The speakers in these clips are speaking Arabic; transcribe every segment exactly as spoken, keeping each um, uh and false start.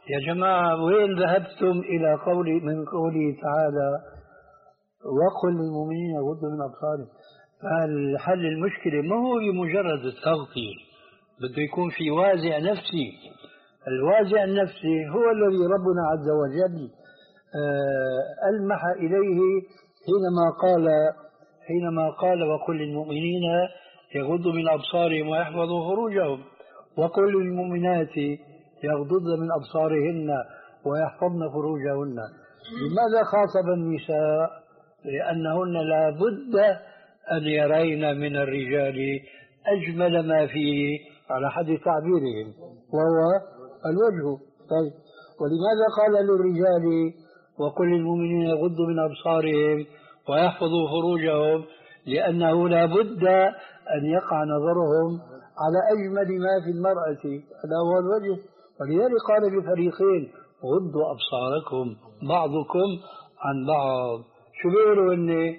يا جماعة وين ذهبتم إلى قول من قوله تعالى وقل للمؤمنين يغضوا من أبصارهم؟ فالحل المشكلة ما هو بمجرد التغطية، بده يكون في وازع نفسي. الوازع النفسي هو الذي ربنا عز وجل آه ألمح إليه حينما قال حينما قال وقل للمؤمنين يغضوا من أبصارهم ويحفظوا فروجهم، وقل للمؤمنات يغضضن من أبصارهن ويحفظن فروجهن. لماذا خاطب النساء؟ لأنهن لا بد أن يرين من الرجال أجمل ما فيه على حد تعبيرهم وهو الوجه. طيب ولماذا قال للرجال وقل للمؤمنين يغضوا من أبصارهم ويحفظوا فروجهم؟ لأنه لا بد أن يقع نظرهم على أجمل ما في المرأة، هذا هو الوجه. ولذلك قال للفريقين غضوا أبصاركم بعضكم عن بعض. شو بيقولوا إني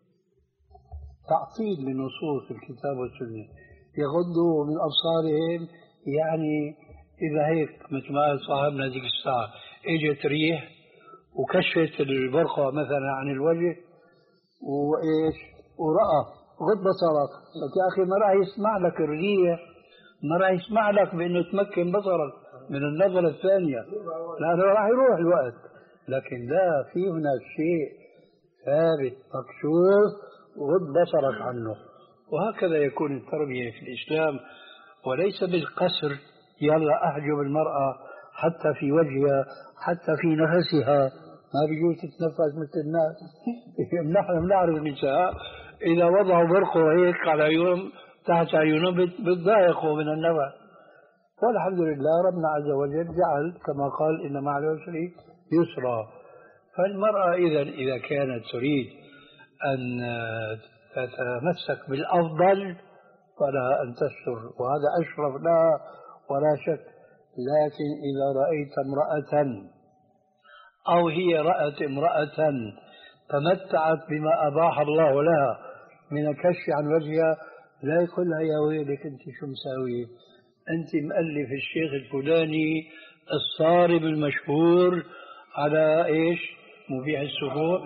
تعطيل لنصوص الكتاب والسنة. يغضوا من أبصارهم يعني إذا هيك مثل ما قال صاحبنا ذيك الساعة إجت ريح وكشفت البرقع مثلا عن الوجه وإيش ورأى غض بصرك، لك يا أخي ما راح يسمع لك الريح، ما راح يسمع لك بأنه تمكن بصرك من النظرة الثانية، لأنه راح يروح الوقت. لكن لا، في هناك شيء ثابت مكشوف غض بصرك عنه. وهكذا يكون التربية في الإسلام، وليس بالقسر يلا أحجب المرأة حتى في وجهها حتى في نفسها، ما بيجوز تتنفس مثل الناس. نحن بنعرف النساء إذا وضعوا برقوا هيك على عيونهم تحت عيونهم بتضايقوا من النفس. والحمد لله ربنا عز وجل جعل كما قال إن مع العسر يسرا. فالمرأة إذا إذا كانت تريد أن تتمسك بالأفضل فلها أن تستر، وهذا أشرف لها ولا شك. لكن إذا رأيت امرأة أو هي رأت امرأة تمتعت بما أباح الله لها من الكشف عن وجهها، لا يقول لها يا ويلك أنت شو مساوية، أنت مؤلف الشيخ الفلاني الصارم المشهور على إيش مبيح السفور،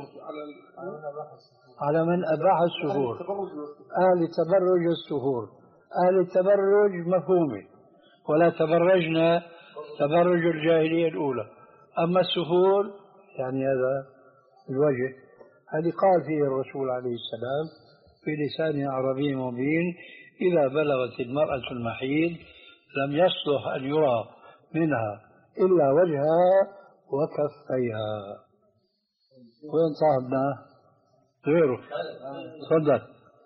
على من أباح السفور، أهل تبرج السفور. أهل التبرج مفهومة، ولا تبرجنا تبرج الجاهلية الأولى. أما السفور يعني هذا الوجه، هذه قال فيه الرسول عليه السلام في لسان عربي مبين إذا بلغت المرأة المحيض لم يصلح أن يرى منها إلا وجهها وكفيها. وين صاحبنا غيره؟ تفضل.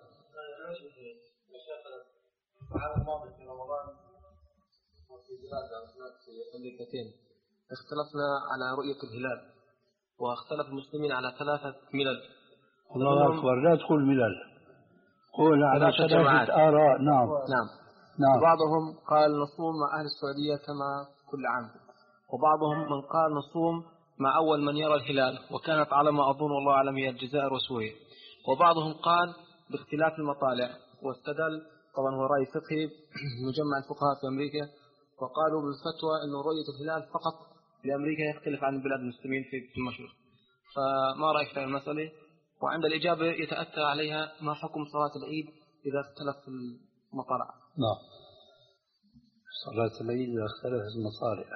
في رمضان وفي بلاد في أمريكتين اختلفنا على رؤية الهلال، واختلف المسلمين على ثلاثة ملل. الله أكبر، لا تقول ملل، قول على ثلاثة آراء. نعم نعم نعم. بعضهم قال نصوم مع أهل السعودية كما كل عام، وبعضهم من قال نصوم مع أول من يرى الهلال، وكانت على ما أظن والله أعلم هي الجزائر وسوريا. وبعضهم قال باختلاف المطالع، واستدل طبعا هو رأي فقهي مجمع الفقهاء في أمريكا، وقالوا بالفتوى أن رؤية الهلال فقط لأمريكا يختلف عن بلاد المسلمين في المشرق. فما رأيك في المسألة؟ وعند الإجابة يتأتى عليها ما حكم صلاة العيد إذا اختلف المطالع؟ نعم، صلاة العيد إذا اختلف المطالع.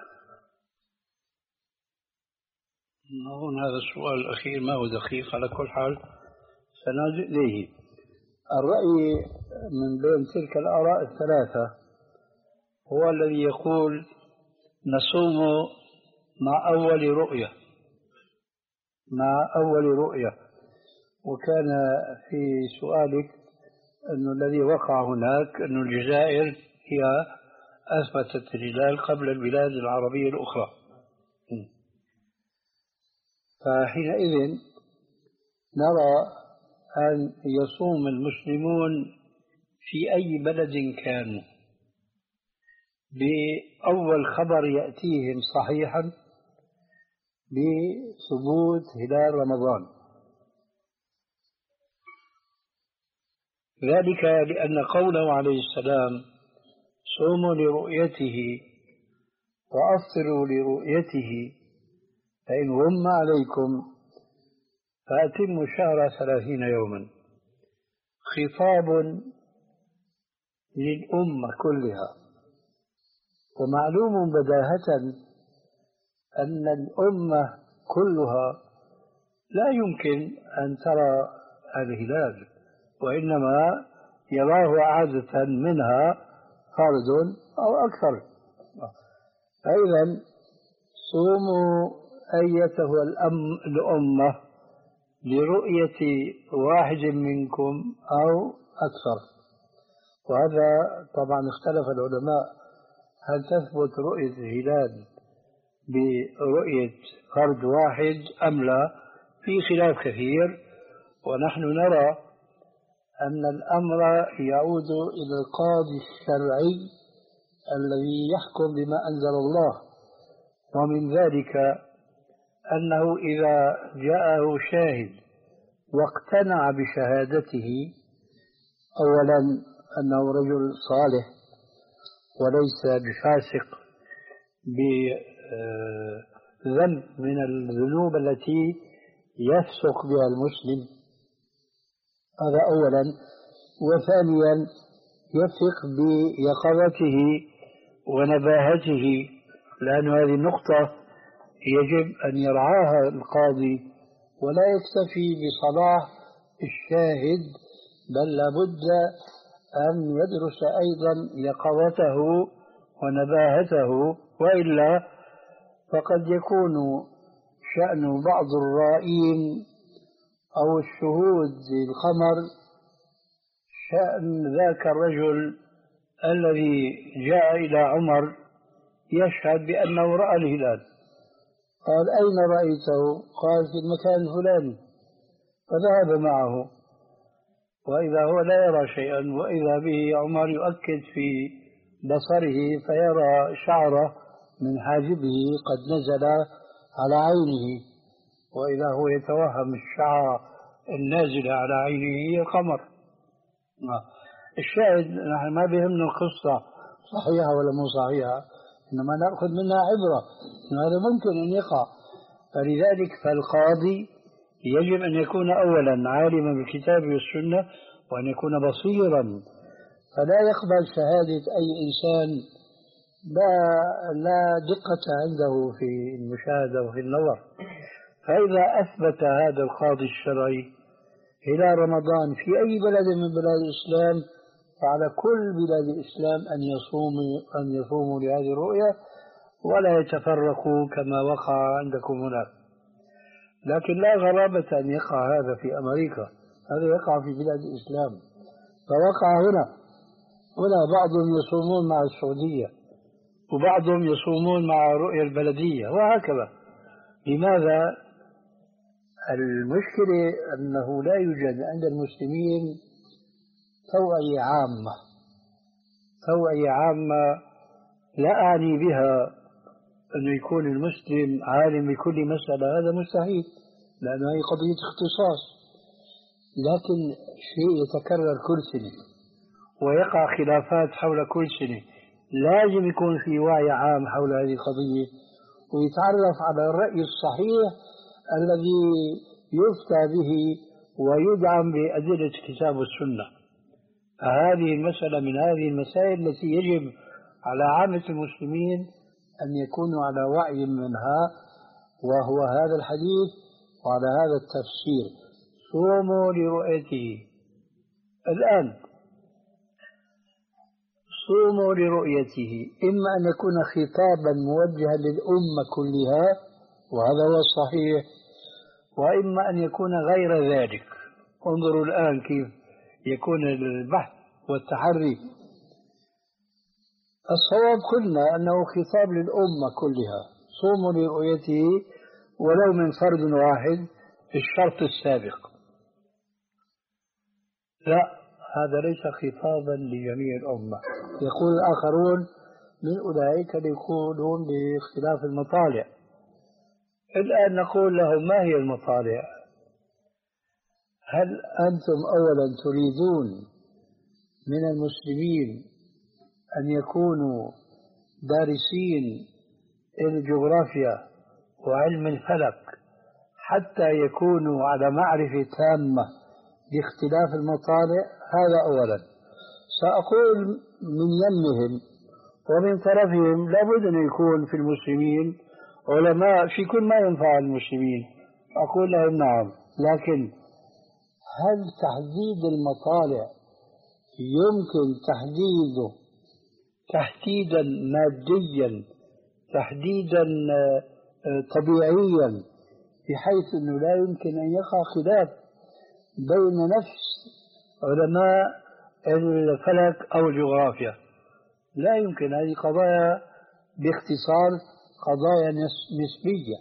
أظن هذا السؤال الأخير ما هو دقيق، على كل حال سنرجع إليه. الرأي من بين تلك الآراء الثلاثة هو الذي يقول نصوم مع أول رؤية، مع أول رؤية. وكان في سؤالك أنه الذي وقع هناك أن الجزائر هي أثبتت الهلال قبل البلاد العربية الأخرى، فحينئذ نرى أن يصوم المسلمون في أي بلد كانوا بأول خبر يأتيهم صحيحا بثبوت هلال رمضان. ذلك لأن قوله عليه السلام صوموا لرؤيته وأفطروا لرؤيته فإن غم عليكم فأتموا الشهر ثلاثين يوما. خطاب للأمة كلها، ومعلوم بداهة أن الأمة كلها لا يمكن أن ترى الهلال، وإنما يراه عادة منها فرد أو أكثر. فإذا صوموا أيتها الأمة لرؤية واحد منكم أو أكثر. وهذا طبعا اختلف العلماء، هل تثبت رؤية الهلال برؤية فرد واحد أم لا؟ في خلاف كثير، ونحن نرى أن الأمر يعود إلى القاضي الشرعي الذي يحكم بما أنزل الله. ومن ذلك أنه إذا جاءه شاهد واقتنع بشهادته، أولا أنه رجل صالح وليس بفاسق بذنب من الذنوب التي يفسق بها المسلم، هذا أولا. وثانيا يثق بيقظته ونباهته، لأن هذه النقطة يجب أن يرعاها القاضي، ولا يكتفي بصلاح الشاهد، بل لابد أن يدرس أيضا يقظته ونباهته، وإلا فقد يكون شأن بعض الرائين أو الشهود الخمر شأن ذاك الرجل الذي جاء إلى عمر يشهد بأنه رأى الهلال. قال: أين رأيته؟ قال: في المكان الفلاني. فذهب معه، وإذا هو لا يرى شيئا، وإذا به عمر يؤكد في بصره فيرى شعره من حاجبه قد نزل على عينه، وإذا هو يتوهم الشعر النازل على عينه هي القمر. الشاهد نحن ما بيهمنا القصة صحيحة ولا مو صحيحة، إنما نأخذ منها عبرة إن هذا ممكن أن يقع. فلذلك فالقاضي يجب أن يكون أولا عالما بالكتاب والسنة، وأن يكون بصيرا، فلا يقبل شهادة أي إنسان لا, لا دقة عنده في المشاهدة وفي النظر. فإذا أثبت هذا القاضي الشرعي إلى رمضان في أي بلد من بلاد الإسلام، فعلى كل بلاد الإسلام أن يصوموا أن يصوموا لهذه الرؤية ولا يتفرقوا كما وقع عندكم هناك. لكن لا غرابة أن يقع هذا في أمريكا، هذا يقع في بلاد الإسلام. فوقع هنا هنا بعضهم يصومون مع السعودية، وبعضهم يصومون مع رؤية البلدية، وهكذا. لماذا؟ المشكلة أنه لا يوجد عند المسلمين توعية عامة. توعية عامة لا أعني بها أن يكون المسلم عالم بكل مسألة، هذا مستحيل، لأنه هي قضية اختصاص. لكن شيء يتكرر كل سنة ويقع خلافات حول كل سنة، لازم يكون في وعي عام حول هذه القضية، ويتعرف على الرأي الصحيح الذي يفتى به ويدعم بأدلة الكتاب والسنة. فهذه المسألة من هذه المسائل التي يجب على عامة المسلمين أن يكونوا على وعي منها، وهو هذا الحديث وعلى هذا التفسير: صوموا لرؤيته. الآن صوموا لرؤيته إما أن يكون خطابا موجها للأمة كلها، وهذا هو الصحيح، وإما أن يكون غير ذلك. انظروا الآن كيف يكون البحث والتحري. الصواب قلنا أنه خطاب للأمة كلها: صوموا لرؤيته ولو من فرد واحد، في الشرط السابق. لا، هذا ليس خطابا لجميع الأمة. يقول الآخرون من أولئك يقولون باختلاف المطالع. الآن نقول لهم: ما هي المطالع؟ هل أنتم أولا تريدون من المسلمين أن يكونوا دارسين الجغرافيا وعلم الفلك حتى يكونوا على معرفة تامة باختلاف المطالع، هذا أولا. سأقول من يمهم ومن طرفهم لابد أن يكون في المسلمين علماء في كل ما ينفع المسلمين، أقول لهم نعم، لكن هل تحديد المطالع يمكن تحديده تحديدا ماديا، تحديدا طبيعيا، بحيث أنه لا يمكن أن يقع خلاف بين نفس علماء الفلك أو الجغرافيا؟ لا يمكن. هذه قضايا باختصار قضايا نسبية.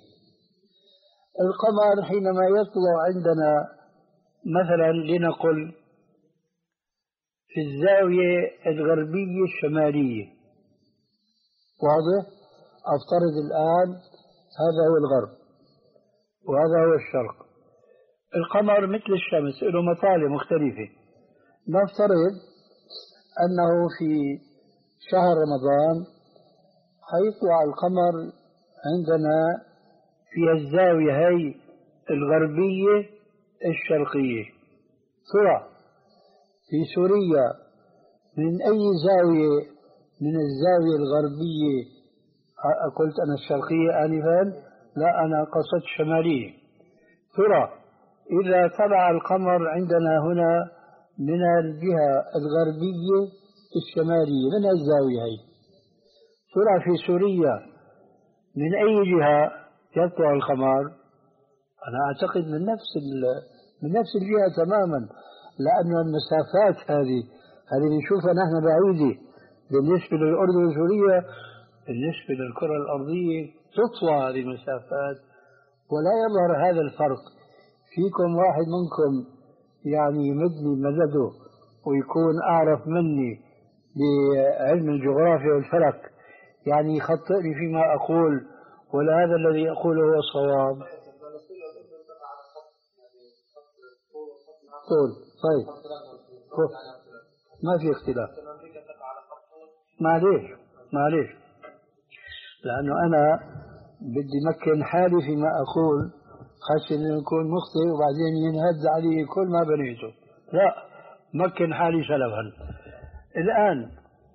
القمر حينما يطلع عندنا مثلا لنقل في الزاوية الغربية الشمالية، واضح؟ أفترض الآن هذا هو الغرب وهذا هو الشرق. القمر مثل الشمس له مطالع مختلفة. نفترض أنه في شهر رمضان حيطلع القمر عندنا في الزاوية هي الغربية الشرقية. ترى في سوريا من أي زاوية من الزاوية الغربية، قلت أنا الشرقية آنفا، لا أنا قصدت شمالية، ترى إذا طلع القمر عندنا هنا من الجهة الغربية الشمالية من الزاوية هي، ترى في سوريا من أي جهة يطلع القمر؟ أنا أعتقد من نفس من نفس الجهة تماما، لأن المسافات هذه هذه نشوفها نحن بعيدة بالنسبة للأردن وسوريا، بالنسبة للكرة الأرضية تطوى هذه المسافات ولا يظهر هذا الفرق. فيكم واحد منكم يعني يمدني مدده ويكون أعرف مني بعلم الجغرافيا والفلك، يعني يخطئني فيما أقول، ولا هذا الذي أقوله هو صواب؟ طول طيب ما في اختلاف. معليش معليش لأنه أنا بدي مكن حالي فيما أقول، خشي أن يكون مخطئ وبعدين ينهد علي كل ما بنيته. لا، مكن حالي سلفا. الآن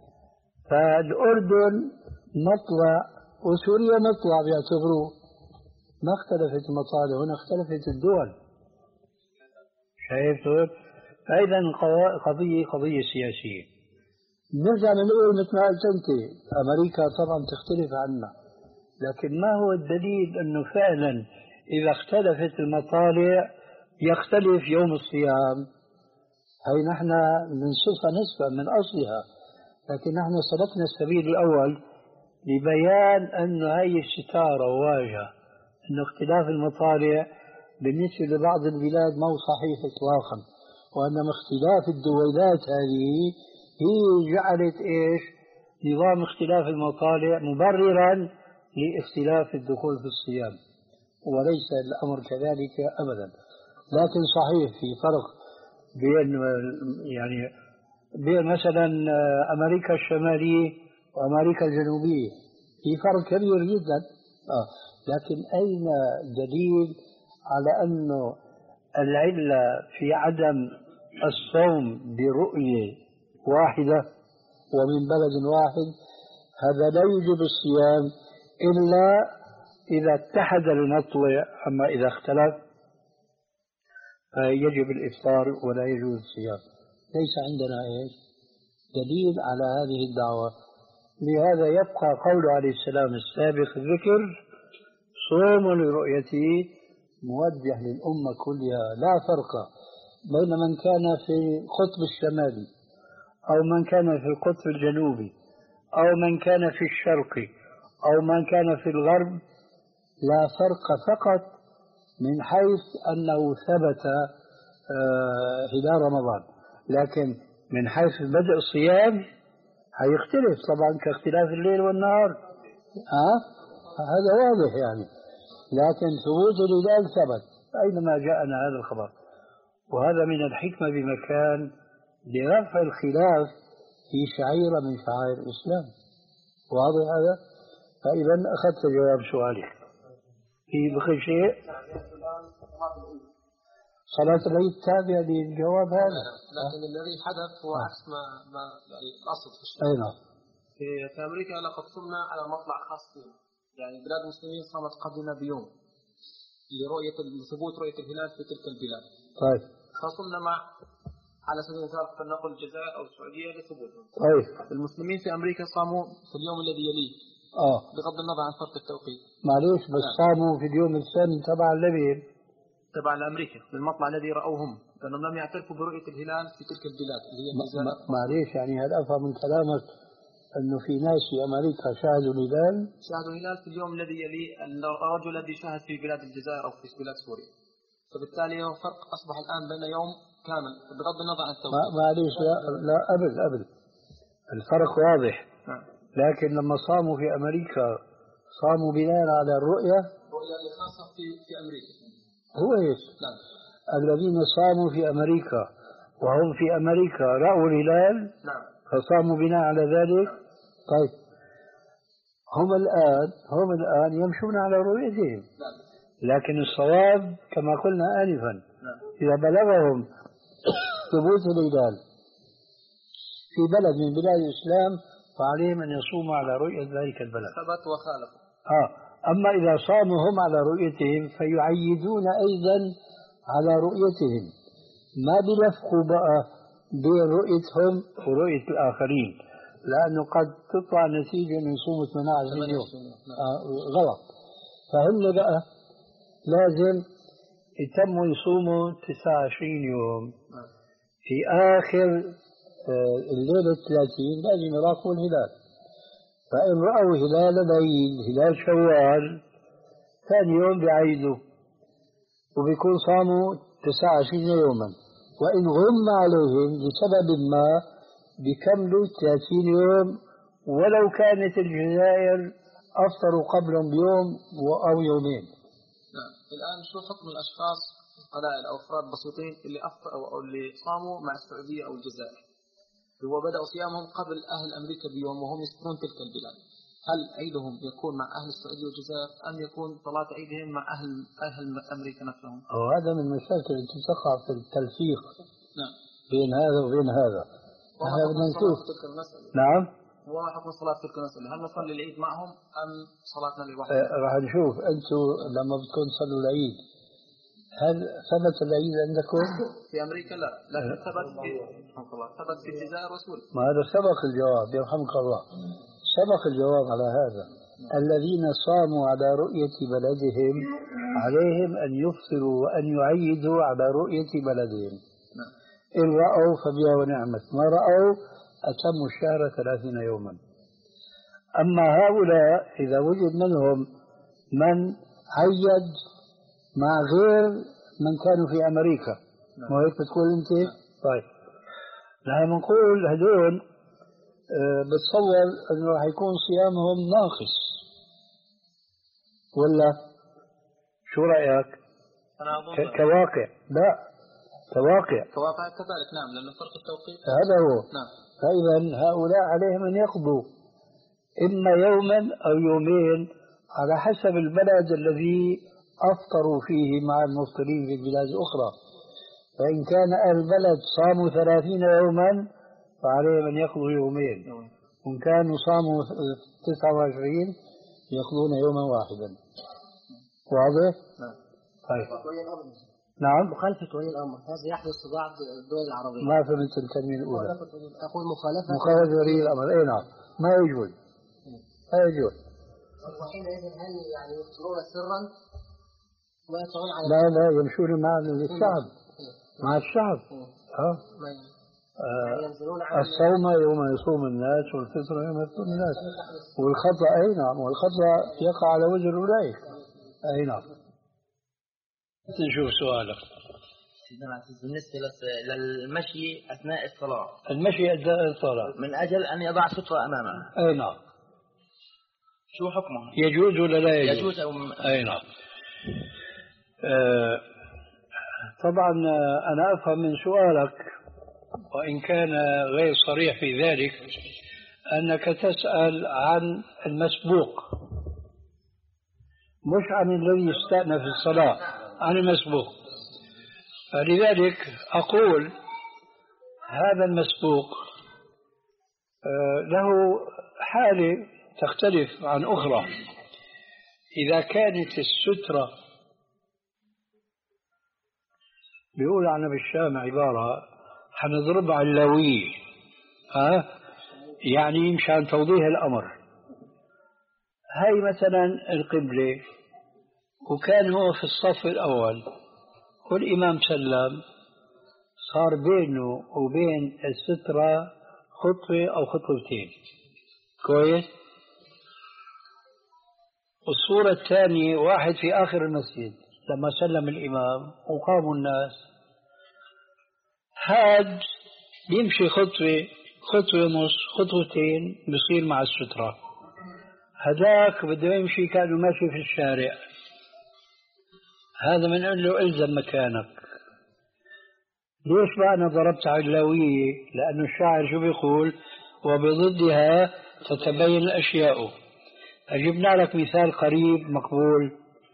فالأردن مطلع وسوريا مطلع بيعتبروه، ما اختلفت المطالع، هنا اختلفت الدول. شايف؟ فإذا قضية قضية سياسية. نرجع نقول مثل ما قلت أنت، أمريكا طبعا تختلف عنا، لكن ما هو الدليل أنه فعلا إذا اختلفت المطالع يختلف يوم الصيام؟ هي نحن ننصفها نسبة من أصلها، لكن نحن سلكنا السبيل الأول لبيان أن هذه الستارة واجهة، أن اختلاف المطالع بالنسبة لبعض البلاد ما هو صحيح إطلاقا، وأنما اختلاف الدولات هذه هي جعلت إيش؟ نظام اختلاف المطالع مبررا لاختلاف الدخول في الصيام، وليس الأمر كذلك أبدا. لكن صحيح في فرق بين يعني بين مثلا أمريكا الشمالية وأمريكا الجنوبية، في فرق كبير جدا. آه. لكن أين دليل على أنه العلة في عدم الصوم برؤية واحدة ومن بلد واحد؟ هذا لا يوجب الصيام إلا إذا اتحد المطلع، أما إذا اختلف فيجب الإفطار ولا يجوز الصيام. ليس عندنا إيش دليل على هذه الدعوة. لهذا يبقى قول عليه السلام السابق الذكر: صوم لرؤيته، موجه للأمة كلها، لا فرق بين من كان في القطب الشمالي أو من كان في القطب الجنوبي أو من كان في الشرق أو من كان في الغرب، لا فرق، فقط من حيث أنه ثبت هلال رمضان، لكن من حيث بدء الصيام هيختلف طبعا كاختلاف الليل والنهار. أه؟ هذا واضح يعني، لكن ثبوت الهلال ثبت أينما جاءنا هذا الخبر، وهذا من الحكمة بمكان لرفع الخلاف في شعيرة من شعائر الإسلام. واضح هذا؟ فإذا أخذت جواب سؤالك. في بقي شيء؟ صلاة العيد تابع للجواب هذا. لكن الذي حدث هو عكس ما ما يعني الأصل في الشيء. أي نعم. في في أمريكا لقد صمنا على مطلع خاص فينا، يعني بلاد المسلمين صامت قبلنا بيوم لرؤية لثبوت رؤية الهلال في تلك البلاد. طيب. فصمنا مع على سبيل المثال فلنقل الجزائر أو السعودية لثبوته. طيب. المسلمين في أمريكا صاموا في اليوم الذي يليه. آه. بغض النظر عن فرق التوقيت. معليش بس نعم. صاموا في اليوم الثاني تبع الليل. تبع لأمريكا للمطلع الذي رأوهم، لأنهم لم يعترفوا برؤية الهلال في تلك البلاد اللي هي الجزائر. معليش يعني هل أفهم من كلامك أنه في ناس في أمريكا شاهدوا الهلال؟ شاهدوا الهلال في اليوم الذي يلي الرجل الذي شاهد في بلاد الجزائر أو في بلاد سوريا. فبالتالي هو فرق أصبح الآن بين يوم كامل بغض النظر عن التوقيت. معليش لا لا قبل قبل الفرق واضح. نعم. لكن لما صاموا في أمريكا صاموا بناء على الرؤية. الرؤية اللي خاصة في في أمريكا. هو هيك. نعم. الذين صاموا في أمريكا وهم في أمريكا رأوا الهلال. نعم. فصاموا بناء على ذلك. نعم. طيب هم الآن هم الآن يمشون على رؤيتهم. نعم. لكن الصواب كما قلنا آنفا. نعم. إذا بلغهم ثبوت الهلال في بلد من بلاد الإسلام فعليهم أن يصوموا على رؤية ذلك البلد. ثبت وخالف. آه. أما إذا صاموا هم على رؤيتهم فيعيدون أيضا على رؤيتهم، ما بيلفقوا بقى بين رؤيتهم ورؤية الآخرين، لأنه قد تطلع نتيجة من يصوموا ثمانية عشر يوم. آه غلط. فهم بقى لازم يتموا يصوموا تسعة وعشرين يوم. في آخر الليلة الثلاثين لازم يراقبوا الهلال، فإن رأوا هلال العيد هلال شوال ثاني يوم بيعيدوا وبيكون صاموا تسعة وعشرين يوما، وإن غم عليهم لسبب ما بيكملوا ثلاثين يوم ولو كانت الجزائر أفطروا قبلهم بيوم أو يومين. نعم. الآن شو حكم الأشخاص قلائل أو أفراد بسيطين اللي أفطر أو, أو اللي صاموا مع السعودية أو الجزائر؟ هو بدأوا صيامهم قبل أهل أمريكا بيوم وهم يسكنون تلك البلاد، هل عيدهم يكون مع أهل السعودية والجزائر أم يكون صلاة عيدهم مع أهل أهل أمريكا نفسهم؟ وهذا من المشاكل التي تقع في التلفيق. نعم. بين هذا وبين هذا. هذا بدنا نشوف. نعم. وما حكم صلاة تلك المسألة؟ هل نصلي العيد معهم أم صلاتنا لوحدنا؟ آه راح نشوف. أنتم لما بدكم تصلوا العيد هل ثبت العيد عندكم؟ في أمريكا لا، لكن ثبت في ثبت في الجزائر وسوريا. ما هذا سبق الجواب يرحمك الله. سبق الجواب على هذا. الذين صاموا على رؤية بلدهم عليهم أن يفطروا وأن يعيدوا على رؤية بلدهم. إن رأوا فبها ونعمت، ما رأوا أتموا الشهر ثلاثين يوما. أما هؤلاء إذا وجد منهم من عيد مع غير من كانوا في أمريكا، ما هيك بتقول أنت؟ طيب نحن نقول هدول أه بتصور أنه راح يكون صيامهم ناقص ولا شو رأيك؟ أنا أظن كواقع لا كواقع كواقع كذلك. نعم، لأن فرق التوقيت هذا هو. نعم. فإذا هؤلاء عليهم أن يقضوا إما يوما أو يومين على حسب البلد الذي أفطروا فيه مع المفطرين في البلاد الأخرى. فإن كان أهل البلد صاموا ثلاثين يوما فعليهم أن يقضوا يومين، وإن كانوا صاموا تسعة وعشرين يقضون يوما واحدا. واضح؟ نعم. طيب. نعم. مخالفة ولي الأمر هذا يحدث في بعض الدول العربية. ما فهمت الكلمة الأولى. أقول مخالفة مخالفة ولي الأمر. أي نعم، ما يجوز ما يجوز. وحينئذ هل يعني يفطرون سرا ويطلعون على لا لا يمشون مع الشعب مع الشعب. ها. آه. الصوم يوم يصوم الناس والفطر يوم يفطر الناس، والخطأ أي نعم، والخطأ يقع على وجه أولئك. أي نعم. نشوف سؤالك. سيدنا العزيز بالنسبة للمشي أثناء الصلاة. المشي أثناء الصلاة من أجل أن يضع سترة أمامه. أي نعم. شو حكمه؟ يجوز ولا لا يجوز؟ يجوز أو م... أي نعم. آه طبعا أنا أفهم من سؤالك وإن كان غير صريح في ذلك أنك تسأل عن المسبوق مش عن الذي استأنف في الصلاة، عن المسبوق. فلذلك أقول هذا المسبوق له حالة تختلف عن أخرى. إذا كانت السترة، بيقول عنا بالشام عبارة حنضرب علوية، ها يعني مشان توضيح الأمر. هاي مثلا القبلة، وكان هو في الصف الأول والإمام سلم، صار بينه وبين السترة خطوة أو خطوتين، كويس. والصورة الثانية واحد في آخر المسجد لما سلم الإمام وقاموا الناس، هاد بيمشي خطوة خطوة ونص خطوتين بصير مع السترة، هذاك بده يمشي كأنه ماشي في الشارع. هذا بنقول له إلزم مكانك. ليش بقى أنا ضربت علوية؟ لأنه الشاعر شو بيقول؟ وبضدها تتبين الأشياء. جبنا لك مثال قريب مقبول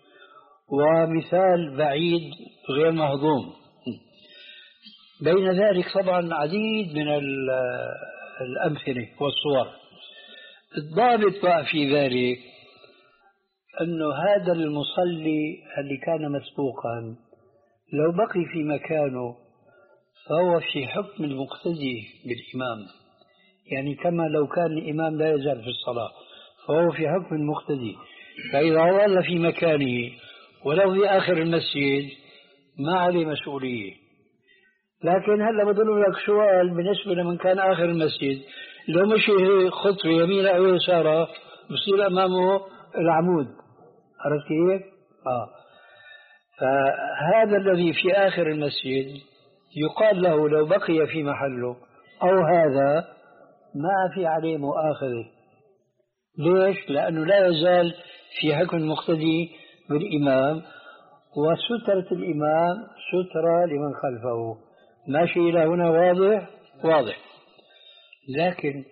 ومثال بعيد غير مهضوم. بين ذلك طبعا عديد من الأمثلة والصور. الضابط بقى في ذلك أنه هذا المصلي اللي كان مسبوقا لو بقي في مكانه فهو في حكم المقتدي بالإمام، يعني كما لو كان الإمام لا يزال في الصلاة فهو في حكم المقتدي. فإذا ظل في مكانه ولو في آخر المسجد ما عليه مسؤولية. لكن هلا بضل لك سؤال بالنسبة لمن كان آخر المسجد، لو مشي خطوة يمين أو يسارة بصير أمامه العمود، عرفت كيف؟ آه. فهذا الذي في آخر المسجد يقال له لو بقي في محله أو هذا ما في عليه مؤاخذة. ليش؟ لأنه لا يزال في حكم المقتدي بالإمام، وسترة الإمام سترة لمن خلفه. ماشي إلى هنا واضح؟ واضح. لكن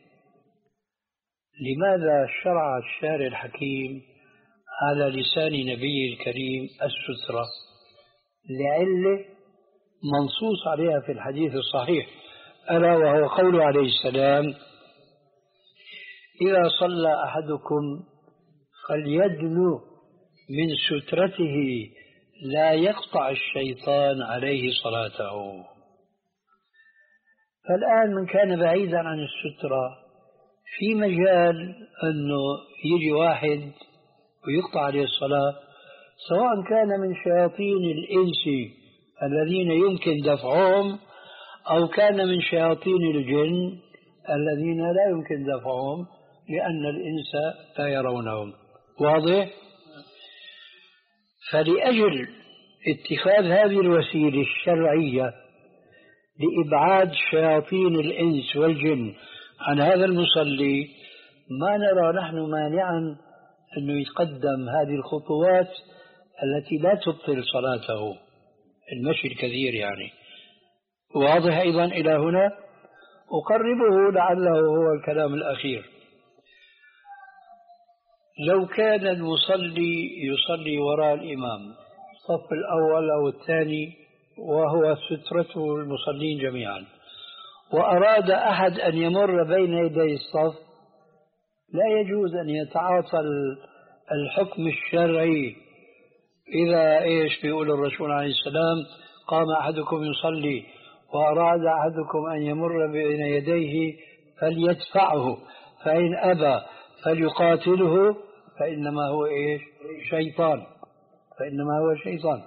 لماذا شرع الشارع الحكيم على لسان نبيه الكريم السترة؟ لعلة منصوص عليها في الحديث الصحيح، ألا وهو قوله عليه السلام: إذا صلى أحدكم فليدنو من سترته لا يقطع الشيطان عليه صلاته. فالآن من كان بعيدا عن السترة في مجال أنه يجي واحد ويقطع عليه الصلاة، سواء كان من شياطين الإنس الذين يمكن دفعهم أو كان من شياطين الجن الذين لا يمكن دفعهم لأن الإنس لا يرونهم. واضح؟ فلأجل اتخاذ هذه الوسيلة الشرعية لإبعاد شياطين الإنس والجن عن هذا المصلي، ما نرى نحن مانعا أنه يتقدم هذه الخطوات التي لا تبطل صلاته، المشي الكثير يعني. واضح أيضا إلى هنا؟ أقربه لعله هو الكلام الأخير. لو كان المصلي يصلي وراء الإمام الصف الأول أو الثاني وهو سترته المصلين جميعا، وأراد أحد أن يمر بين يدي الصف، لا يجوز أن يتعاطى الحكم الشرعي. إذا إيش بيقول الرسول عليه السلام: قام أحدكم يصلي وأراد أحدكم أن يمر بين يديه فليدفعه، فإن أبى فليقاتله فإنما هو إيش؟ شيطان، فإنما هو شيطان.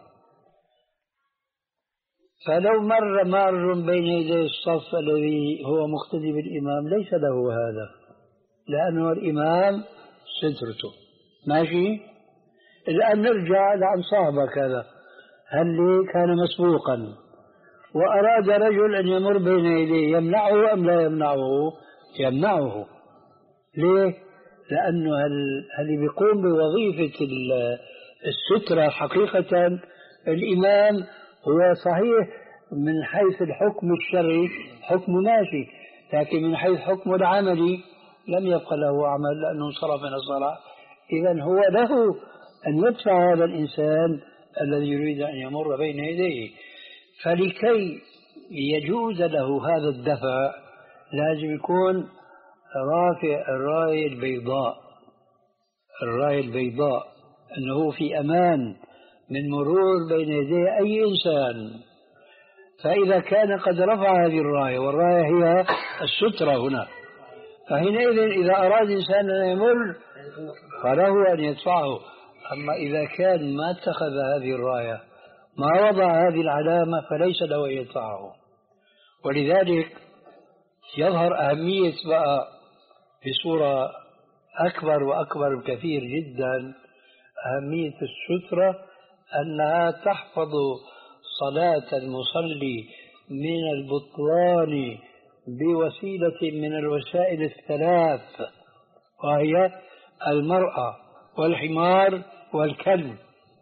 فلو مر مار بين يدي الصف الذي هو مقتدي بالإمام ليس له هذا، لأنه الإمام سترته. ماشي؟ الآن نرجع لعن صاحبك هذا، هل كان مسبوقا وأراد رجل أن يمر بين يديه، يمنعه أم لا يمنعه؟ يمنعه. ليه؟ لأنه هل بيقوم بوظيفة السترة حقيقة الإمام هو صحيح من حيث الحكم الشرعي حكم ماشي، لكن من حيث حكم العملي لم يبقى له عمل لأنه انصرف من الصلاة. إذن هو له أن يدفع هذا الإنسان الذي يريد أن يمر بين يديه. فلكي يجوز له هذا الدفع لازم يكون رافع الراية البيضاء، الراية البيضاء أنه في أمان من مرور بين يدي أي إنسان. فإذا كان قد رفع هذه الراية، والراية هي السترة هنا، فحينئذ إذا أراد إنسان أن يمر فله أن يدفعه. أما إذا كان ما اتخذ هذه الراية، ما وضع هذه العلامة، فليس له أن يدفعه. ولذلك يظهر أهمية بقى بصورة أكبر وأكبر بكثير جدا أهمية السترة، أنها تحفظ صلاة المصلي من البطلان بوسيلة من الوسائل الثلاث، وهي المرأة والحمار والكلب.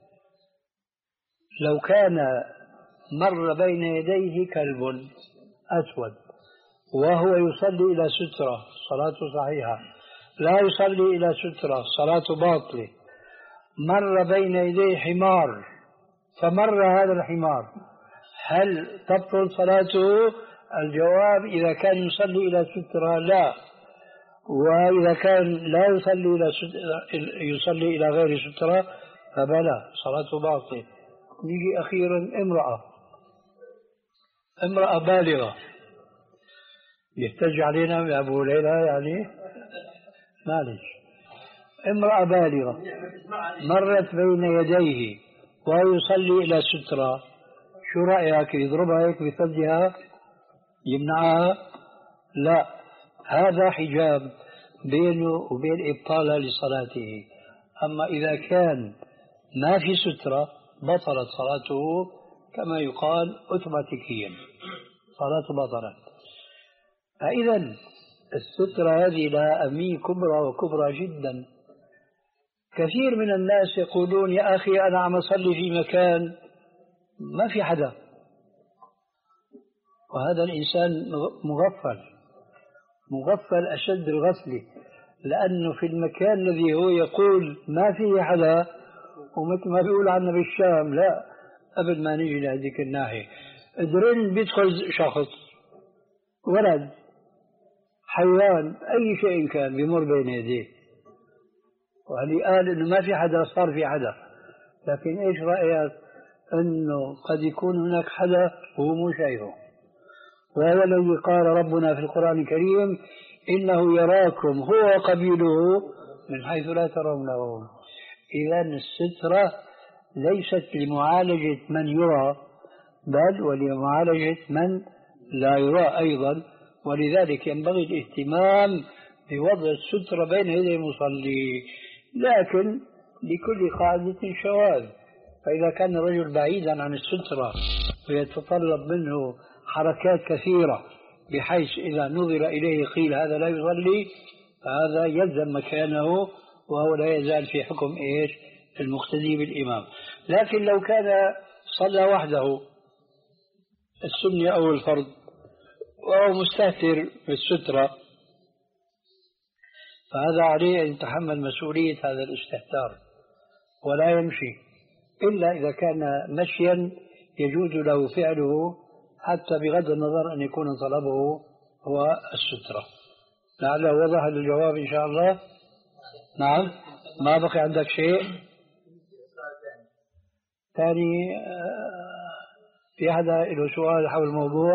لو كان مر بين يديه كلب أسود وهو يصلي إلى سترة صلاته صحيحة، لا يصلي إلى سترة صلاته باطلة. مر بين يديه حمار فمر هذا الحمار، هل تبطل صلاته؟ الجواب إذا كان يصلي إلى سترة لا، وإذا كان لا يصلي إلى يصلي إلى غير سترة فبلا صلاته باطلة. نيجي أخيرا امرأة امرأة بالغة، يحتج علينا يا أبو ليلى يعني معلش، امرأة بالغة مرت بين يديه ويصلي إلى سترة، شو رأيك؟ يضربها هيك بثلجها يمنعها؟ لا، هذا حجاب بينه وبين إبطالها لصلاته. أما إذا كان ما في سترة بطلت صلاته كما يقال أوتوماتيكيا، صلاته بطلت. فإذا السترة هذه لها أهمية كبرى وكبرى جدا. كثير من الناس يقولون يا أخي أنا عم أصلي في مكان ما في حدا، وهذا الإنسان مغفل مغفل أشد الغفلة، لأنه في المكان الذي هو يقول ما فيه حدا، ومثل ما بيقول عنا بالشام لا، قبل ما نيجي لهذيك الناحية درين بيدخل شخص ولد حيوان أي شيء كان بيمر بين يديه، وهذه قال إنه ما في حدا، صار في حدا. لكن إيش رأيك إنه قد يكون هناك حدا وهو مو شايفه؟ وهذا الذي قال ربنا في القرآن الكريم إنه يراكم هو وقبيله من حيث لا ترونهم. إذا السترة ليست لمعالجة من يرى بل ولمعالجة من لا يرى أيضا، ولذلك ينبغي الاهتمام بوضع السترة بين يدي المصلي، لكن لكل قاعدة شواذ. فإذا كان الرجل بعيدا عن السترة ويتطلب منه حركات كثيرة بحيث إذا نظر إليه قيل هذا لا يصلي، فهذا يلزم مكانه وهو لا يزال في حكم إيش؟ المقتدي بالإمام. لكن لو كان صلى وحده السنة أو الفرض وهو مستهتر بالسترة، فهذا عليه أن يتحمل مسؤولية هذا الاستهتار ولا يمشي إلا إذا كان مشيا يجوز له فعله حتى بغض النظر أن يكون طلبه هو السترة. لعله وضح الجواب إن شاء الله. نعم، ما بقي عندك شيء ثاني؟ في أحد له سؤال حول الموضوع؟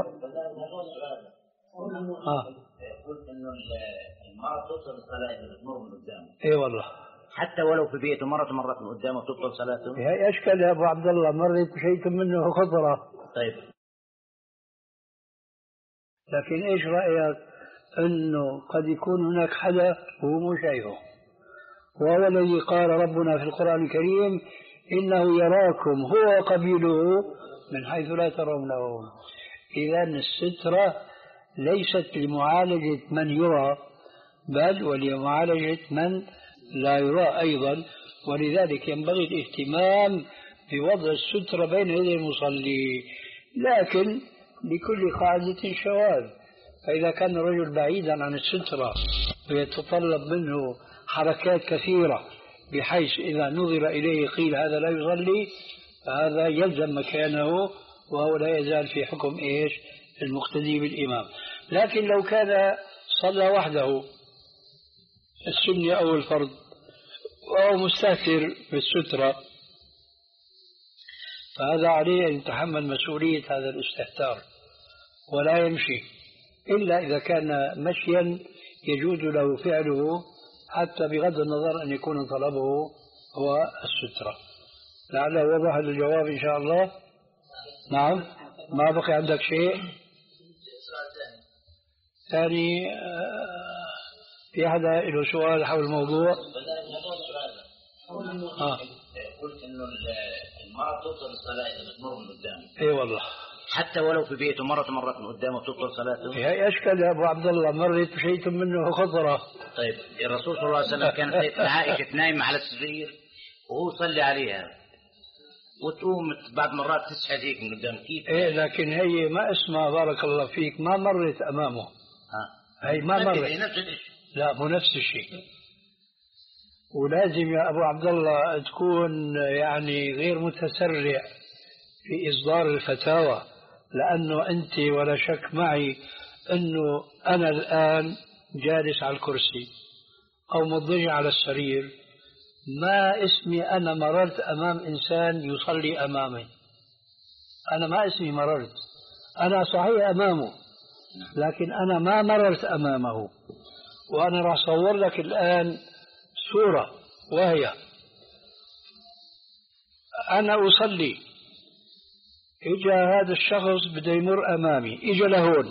آه. قلت إنه المرأة توصل الصلاة إذا بتمر من قدامه. إيه والله، حتى ولو في بيته مرة مرت من قدامه تبطل صلاته. هي أشكال يا أبو عبد الله، مرت شيء منه خطرة. طيب، لكن إيش رأيك أنه قد يكون هناك حدا وهو مو شايفه؟ وهو الذي قال ربنا في القرآن الكريم إنه يراكم هو وقبيله من حيث لا ترونهم. إذا السترة ليست لمعالجة من يرى بل ولمعالجة من لا يرى أيضا، ولذلك ينبغي الاهتمام بوضع السترة بين يدي المصلي، لكن لكل قاعدة شواذ. فإذا كان الرجل بعيدا عن السترة ويتطلب منه حركات كثيرة بحيث إذا نظر إليه قيل هذا لا يصلي، فهذا يلزم مكانه وهو لا يزال في حكم إيش؟ المقتدي بالإمام. لكن لو كان صلى وحده السنة أو الفرض وهو مستهتر بالسترة، فهذا عليه أن يتحمل مسؤولية هذا الاستهتار ولا يمشي إلا إذا كان مشيا يجوز له فعله، حتى بغض النظر أن يكون طلبه هو السترة. لعله وضح الجواب إن شاء الله. نعم، ما بقي عندك شيء ثاني؟ في أحد له سؤال حول الموضوع؟ آه. قلت إنه المرأة تبطل الصلاة إذا بتمر من قدامه. إي والله، حتى ولو في بيته مرة مرت من قدامه تبطل صلاته. هي أشكال يا أبو عبد الله، مرت بشيء منه خطرة. طيب الرسول صلى الله عليه وسلم كانت عائشة نايمة على السرير وهو يصلي عليها، وتقوم بعد مرات تسحب هيك من قدام كيف؟ إيه، لكن هي ما اسمها بارك الله فيك ما مرت أمامه. ها. هي ما مرت. نفس الشيء. لا، مو نفس الشيء. ولازم يا أبو عبد الله تكون يعني غير متسرع في إصدار الفتاوى، لأنه أنت ولا شك معي أنه أنا الآن جالس على الكرسي أو مضطجع على السرير، ما اسمي أنا مررت أمام إنسان يصلي أمامي. أنا ما اسمي مررت، أنا صحيح أمامه لكن أنا ما مررت أمامه. وأنا راح أصور لك الآن صورة، وهي أنا أصلي، إجا هذا الشخص بده يمر أمامي، إجا لهون،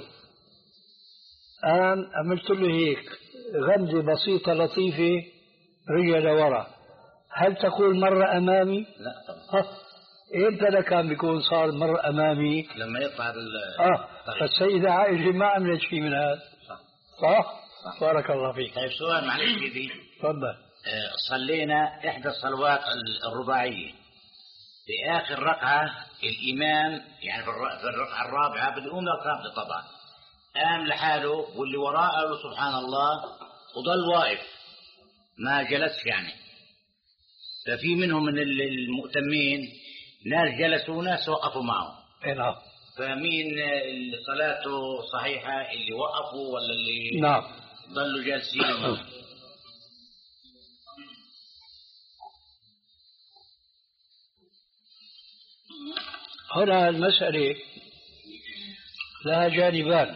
أنا عملت له هيك غمزة بسيطة لطيفة رجع لورا، هل تقول مر أمامي؟ لا طبعا. إمتى كان بيكون صار مر أمامي؟ لما يطلع آه فالسيدة عائشة ما عملت شيء من هذا. صح صح؟ صح؟ بارك الله فيك. طيب سؤال معلش كذي. تفضل. صلينا إحدى الصلوات الرباعية، في آخر ركعة الإمام يعني في الركعة الرابعة بده يقوم للخامسة طبعا، قام لحاله واللي وراء قال سبحان الله وضل واقف ما جلس يعني. ففي منهم من المؤتمين ناس جلسوا وناس وقفوا معه. نعم. فمين اللي صلاته صحيحة، اللي وقفوا ولا اللي نعم ضلوا جالسين؟ هنا المسألة لها جانبان.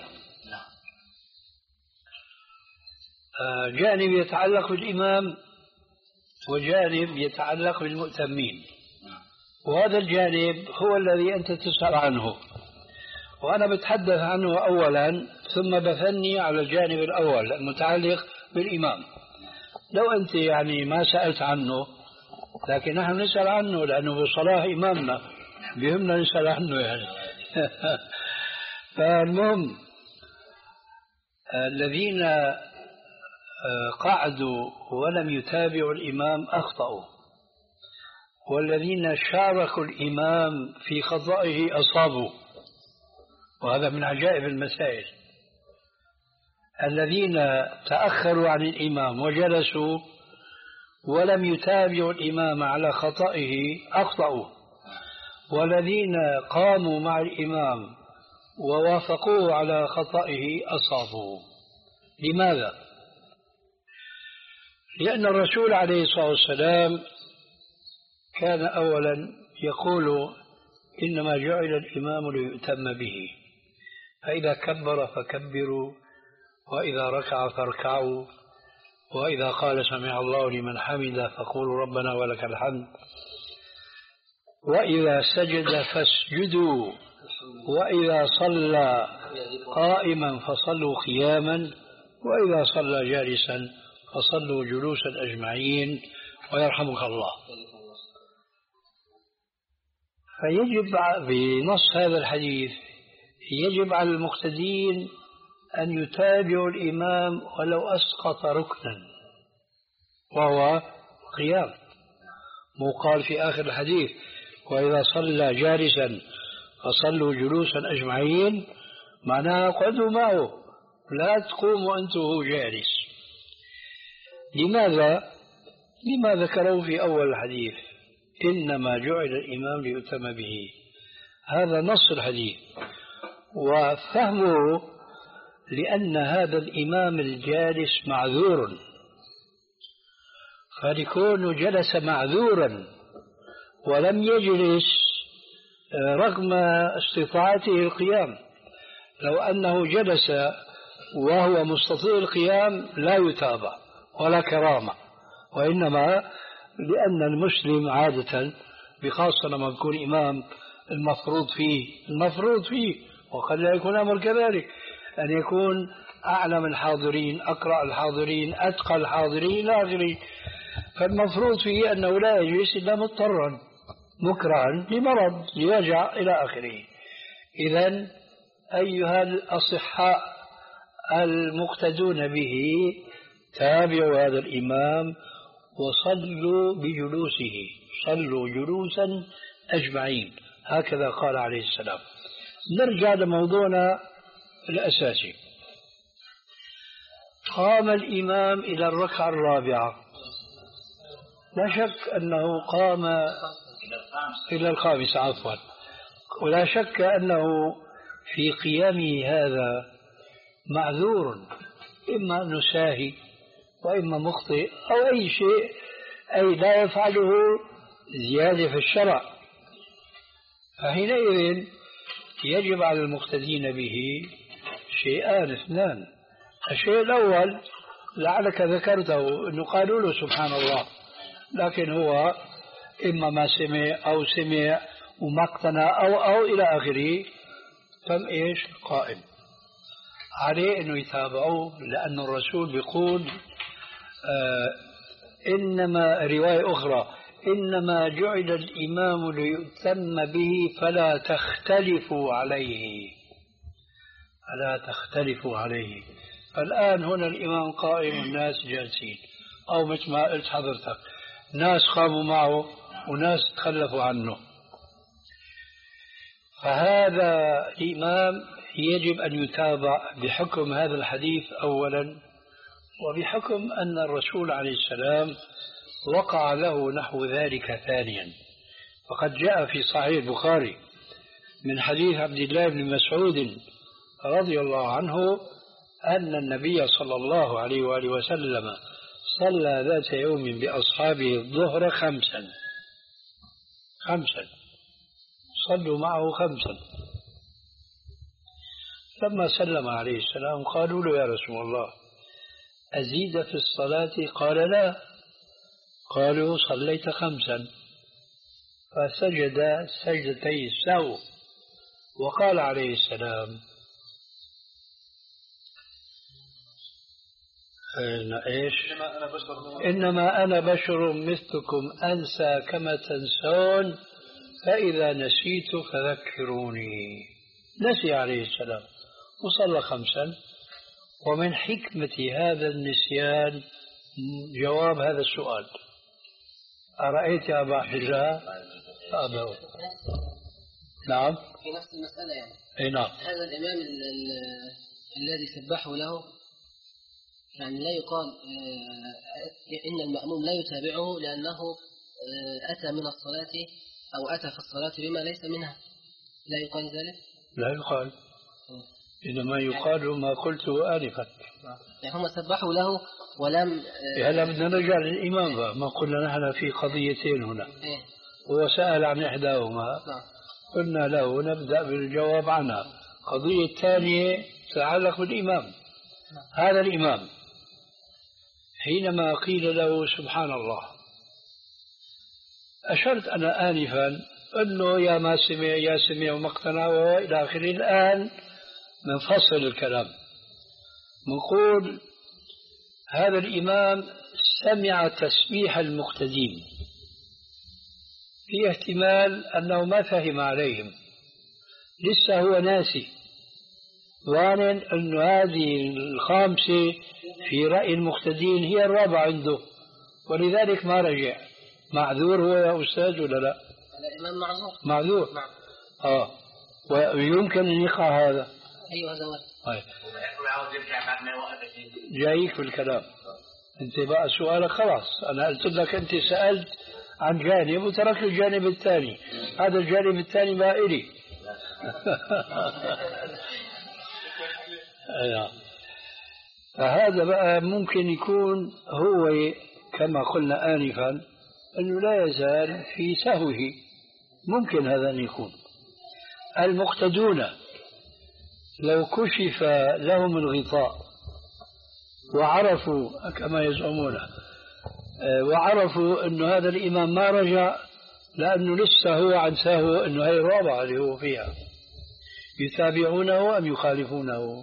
جانب يتعلق بالإمام وجانب يتعلق بالمؤتمين، وهذا الجانب هو الذي أنت تسأل عنه، وأنا بتحدث عنه أولا ثم بثني على الجانب الأول المتعلق بالإمام. لو أنت يعني ما سألت عنه، لكن نحن نسأل عنه لأنه بصلاح إمامنا بهمنا نسأل عنه يعني. فالمهم الذين قعدوا ولم يتابعوا الإمام أخطأوا، والذين شاركوا الإمام في خطئه أصابوا، وهذا من عجائب المسائل. الذين تأخروا عن الإمام وجلسوا ولم يتابعوا الإمام على خطئه أخطأوا، والذين قاموا مع الإمام ووافقوه على خطئه أصابوا. لماذا؟ لأن الرسول عليه الصلاة والسلام كان أولا يقول إنما جعل الإمام ليؤتم به، فإذا كبر فكبروا، وإذا ركع فاركعوا، وإذا قال سمع الله لمن حمده فقولوا ربنا ولك الحمد، وإذا سجد فاسجدوا، وإذا صلى قائما فصلوا قياما، وإذا صلى جالسا فصلوا جلوسا أجمعين ويرحمك الله. فيجب بنص هذا الحديث يجب على المقتدين أن يتابعوا الإمام ولو أسقط ركنا وهو قيام. مو قال في آخر الحديث وإذا صلى جالسا فصلوا جلوسا أجمعين، معناها اقعدوا معه لا تقوموا أنتم وهو جالس. لماذا؟ لما ذكروا في أول الحديث إنما جعل الإمام ليؤتم به، هذا نص الحديث. وفهمه لأن هذا الإمام الجالس معذور، فلكونه جلس معذورا ولم يجلس رغم استطاعته القيام، لو أنه جلس وهو مستطيع القيام لا يتابع ولا كرامة، وإنما لأن المسلم عادة بخاصة لما يكون إمام المفروض فيه المفروض فيه وقد لا يكون أمر كذلك، أن يكون أعلم الحاضرين، أقرأ الحاضرين، أتقى الحاضرين إلى آخره، فالمفروض فيه أنه لا يجلس إلا مضطرا مكرها لمرض لوجع إلى آخره. إذن أيها الأصحاء المقتدون به تابعوا هذا الإمام وصلوا بجلوسه، صلوا جلوسا أجمعين، هكذا قال عليه السلام. نرجع لموضوعنا الأساسي. قام الإمام إلى الركعة الرابعة، لا شك أنه قام إلى الخامسة عفوا، ولا شك أنه في قيامه هذا معذور، إما أنه ساهي وإما مخطئ أو أي شيء، أي لا يفعله زيادة في الشرع، فحينئذ يجب على المقتدين به شيئان اثنان. الشيء الأول لعلك ذكرته، أنه قالوا له سبحان الله، لكن هو إما ما سمع أو سمع وما اقتنع أو أو إلى آخره، تم إيش قائم عليه أنه يتابعوه، لأن الرسول بيقول آه إنما رواية أخرى إنما جعل الإمام ليؤتم به فلا تختلفوا عليه، فلا تختلفوا عليه. فالآن هنا الإمام قائم والناس جالسين، أو مثل ما قلت حضرتك ناس قاموا معه وناس تخلفوا عنه، فهذا الإمام يجب أن يتابع بحكم هذا الحديث أولا، وبحكم أن الرسول عليه السلام وقع له نحو ذلك ثانيا. فقد جاء في صحيح البخاري من حديث عبد الله بن مسعود رضي الله عنه أن النبي صلى الله عليه وآله وسلم صلى ذات يوم بأصحابه الظهر خمسا خمسا صلوا معه خمسا. لما سلم عليه السلام قالوا له يا رسول الله أزيد في الصلاة؟ قال لا. قالوا صليت خمسا، فسجد سجدتي السهو وقال عليه السلام إن إيش إنما أنا بشر مثلكم أنسى كما تنسون فإذا نسيت فذكروني. نسي عليه السلام وصلى خمسا. ومن حكمة هذا النسيان جواب هذا السؤال. أرأيت يا أبا حجاء أبا نعم في نفس المسألة يعني أي نعم. هذا الإمام ال ال الذي سبحه له يعني لا يقال إن المأموم لا يتابعه لأنه أتى من الصلاة أو أتى في الصلاة بما ليس منها، لا يقال ذلك؟ لا يقال، إنما يقال ما قلته آنفا. يعني هم سبحوا له ولم هلا بدنا نرجع للإمام بقى. ما قلنا نحن في قضيتين هنا إيه؟ هو سأل عن إحداهما قلنا له نبدأ بالجواب عنها. قضية الثانية تتعلق بالإمام. هذا الإمام حينما قيل له سبحان الله أشرت أنا آنفا أنه يا ما سمع يا سمع وما اقتنع وإلى آخره. الآن منفصل الكلام، نقول هذا الإمام سمع تسبيح المقتدين، في احتمال أنه ما فهم عليهم، لسه هو ناسي، ظانن أن هذه الخامسة في رأي المقتدين هي الرابعة عنده، ولذلك ما رجع. معذور هو يا أستاذ ولا لا؟ الإمام معذور. معذور نعم. آه ويمكن أن يقع هذا. أيوة هذا هو. جايك في الكلام. أنت بقى سؤالك خلاص، أنا قلت لك أنت سألت عن جانب وتركت الجانب الثاني، هذا الجانب الثاني بقى إلي. فهذا بقى ممكن يكون هو كما قلنا آنفا أنه لا يزال في سهوه، ممكن هذا أن يكون. المقتدون لو كشف لهم الغطاء وعرفوا كما يزعمون وعرفوا أن هذا الإمام ما رجع لأنه لسه هو عن سهو أنه هي الرابعة اللي هو فيها، يتابعونه أم يخالفونه؟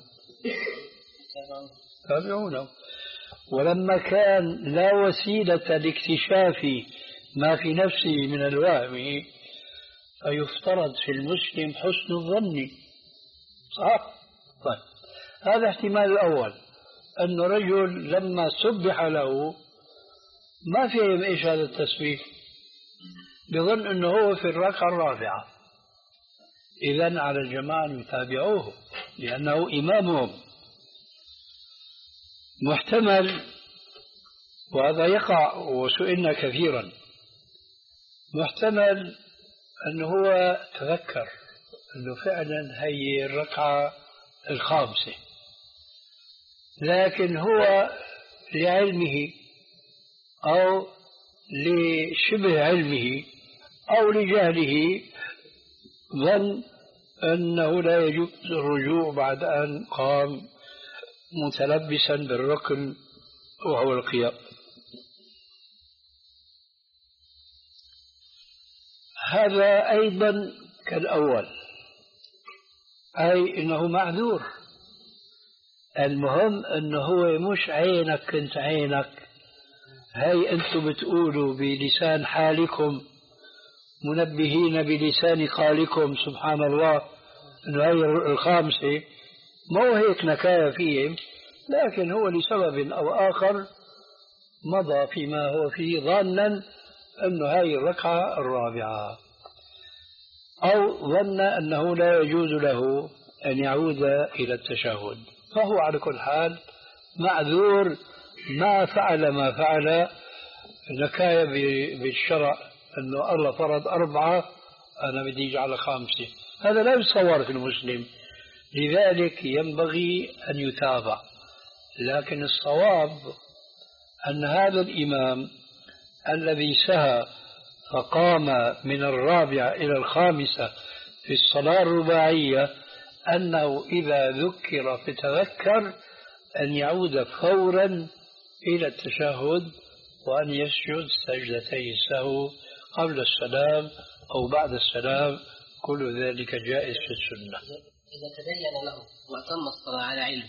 يتابعونه. ولما كان لا وسيلة لاكتشاف ما في نفسه من الوهم فيفترض في المسلم حسن الظن، صح؟ طيب هذا احتمال الأول، أن رجل لما سبح له ما فهم إيش هذا التسبيح، بظن أنه هو في الركعة الرابعة، إذن على الجماعة أن يتابعوه لأنه إمامهم. محتمل، وهذا يقع وسئلنا كثيرا، محتمل أنه هو تذكر أنه فعلا هي الركعة الخامسة، لكن هو لعلمه أو لشبه علمه أو لجهله ظن أنه لا يجوز الرجوع بعد أن قام متلبسا بالركن وهو القيام. هذا أيضا كالأول، أي أنه معذور. المهم أنه هو مش عينك كنت عينك، هاي أنتم بتقولوا بلسان حالكم منبهين بلسان قالكم سبحان الله أنه هاي الخامسة، ما هو هيك نكاية فيهم، لكن هو لسبب أو آخر مضى فيما هو فيه ظانا أنه هاي الركعة الرابعة، أو ظن أنه لا يجوز له أن يعود إلى التشهد، فهو على كل حال معذور. ما فعل ما فعل نكاية بالشرع أنه الله فرض أربعة أنا بدي أجعل خامسة، هذا لا يتصور في المسلم، لذلك ينبغي أن يتابع. لكن الصواب أن هذا الإمام الذي سهى فقام من الرابعة إلى الخامسة في الصلاة الرباعية أنه إذا ذكر فتذكر أن يعود فورا إلى التشهد وأن يسجد سجدتي السهو قبل السلام أو بعد السلام، كل ذلك جائز في السنة. إذا تبين له وأتم الصلاة على علم،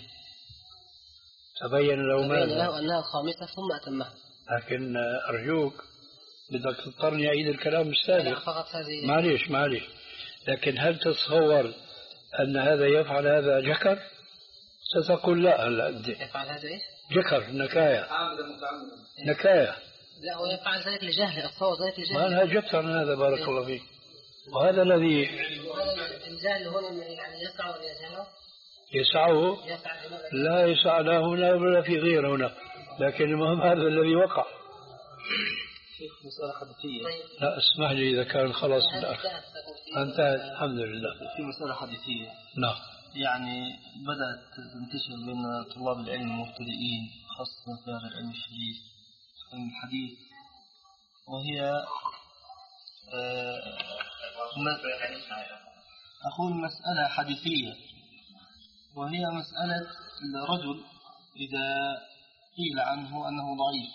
تبين له تبين له أنها خامسة ثم أتمها، لكن أرجوك بدك تضطرني أعيد الكلام السابق، معليش معليش، لكن هل تتصور أن هذا يفعل هذا جكر؟ ستقول لا. هلا أنت يفعل هذا إيه؟ جكر، نكاية نكاية. لا هو يفعل ذلك لجهل، أتصور ذلك لجهل. ما أنها جكر هذا، بارك الله فيك. وهذا الذي الجهل هنا يعني يسعه ويجهله، يسعه لا يسع لا هنا ولا في غير هنا، لكن المهم هذا الذي وقع. شيخ مسألة حديثية. لا اسمح لي إذا كان خلاص انتهت الحمد لله. في مسألة حديثية نعم، يعني بدأت تنتشر بين طلاب العلم المبتدئين خاصة في هذا العلم الشريف علم الحديث، وهي أقول مسألة حديثية، وهي مسألة الرجل إذا قيل عنه أنه ضعيف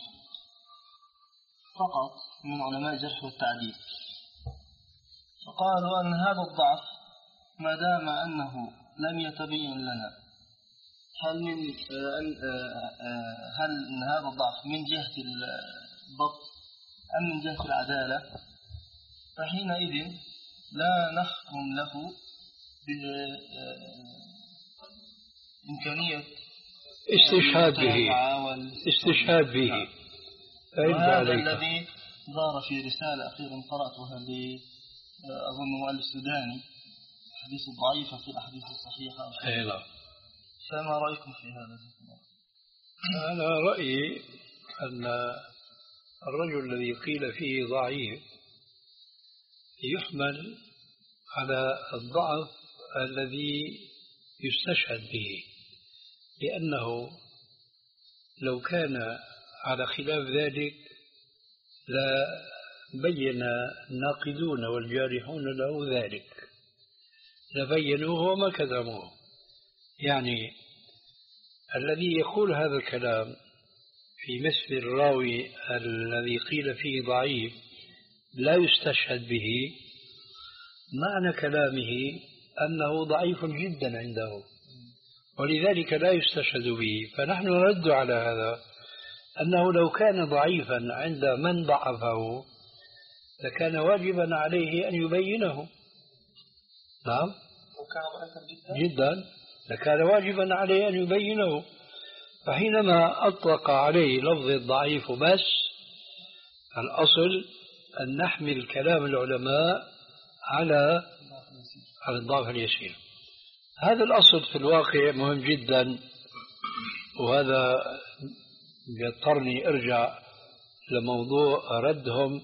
فقط من علماء الجرح والتعديل، فقالوا أن هذا الضعف ما دام أنه لم يتبين لنا هل من هل أن هذا الضعف من جهة الضبط أم من جهة العدالة، فحينئذ لا نحكم له بإمكانية استشهاد به استشهاد به. وهذا الذي ظهر في رسالة أخيرا قرأتها أظن مؤلف سوداني، الحديث الضعيفة في الأحاديث الصحيحة. أي نعم. فما رأيكم في هذا؟ أنا رأيي أن الرجل الذي قيل فيه ضعيف يحمل على الضعف الذي يستشهد به، لأنه لو كان على خلاف ذلك لبين الناقدون والجارحون له ذلك، لبينوه وما كتموه. يعني الذي يقول هذا الكلام في مثل الراوي الذي قيل فيه ضعيف لا يستشهد به، معنى كلامه أنه ضعيف جدا عنده ولذلك لا يستشهد به. فنحن نرد على هذا أنه لو كان ضعيفا عند من ضعفه لكان واجبا عليه أن يبينه. نعم جدا، لكان واجبا عليه أن يبينه. فحينما أطلق عليه لفظ الضعيف بس، الأصل أن نحمل كلام العلماء على على الضعف اليسير. هذا الأصل في الواقع مهم جدا، وهذا يضطرني أرجع لموضوع ردهم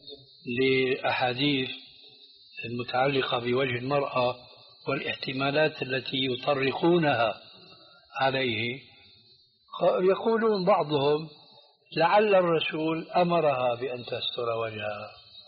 لأحاديث المتعلقة بوجه المرأة والاحتمالات التي يطرقونها عليه. يقولون بعضهم لعل الرسول أمرها بأن تستر وجهها،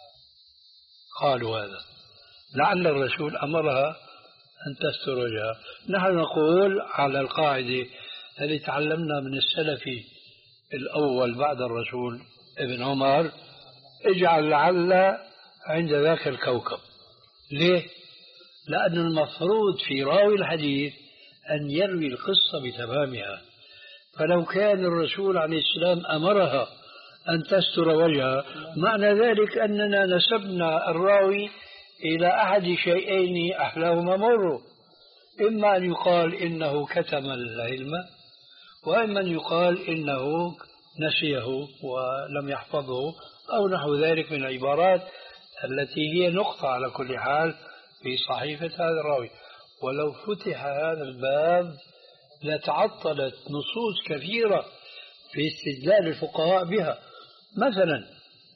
قالوا هذا، لعل الرسول أمرها أن تستر وجهها. نحن نقول على القاعدة التي تعلمنا من السلف الأول بعد الرسول ابن عمر: اجعل لعل عند ذاك الكوكب. ليه؟ لأن المفروض في راوي الحديث أن يروي القصة بتمامها، فلو كان الرسول عليه السلام أمرها أن تستر وجهها معنى ذلك أننا نسبنا الراوي إلى أحد شيئين أحلاهما مر، إما أن يقال إنه كتم العلم، وإما أن يقال إنه نسيه ولم يحفظه، أو نحو ذلك من العبارات التي هي نقطة على كل حال في صحيفة هذا الراوي. ولو فتح هذا الباب لتعطلت نصوص كثيرة في استدلال الفقهاء بها. مثلا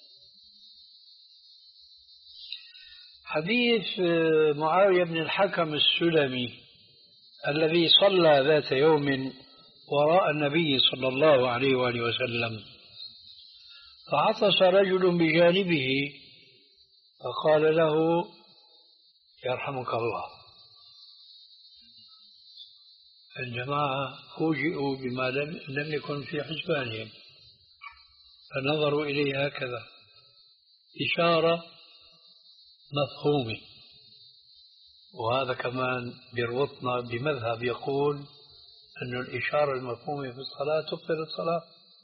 حديث معاوية بن الحكم السلمي الذي صلى ذات يوم وراء النبي صلى الله عليه وآله وسلم، فعطس رجل بجانبه فقال له: يرحمك الله. الجماعة فوجئوا بما لم يكن في حسبانهم، فنظروا إليه هكذا، إشارة مفهومة. وهذا كمان بيربطنا بمذهب يقول أن الإشارة المفهومة في الصلاة تبطل الصلاة،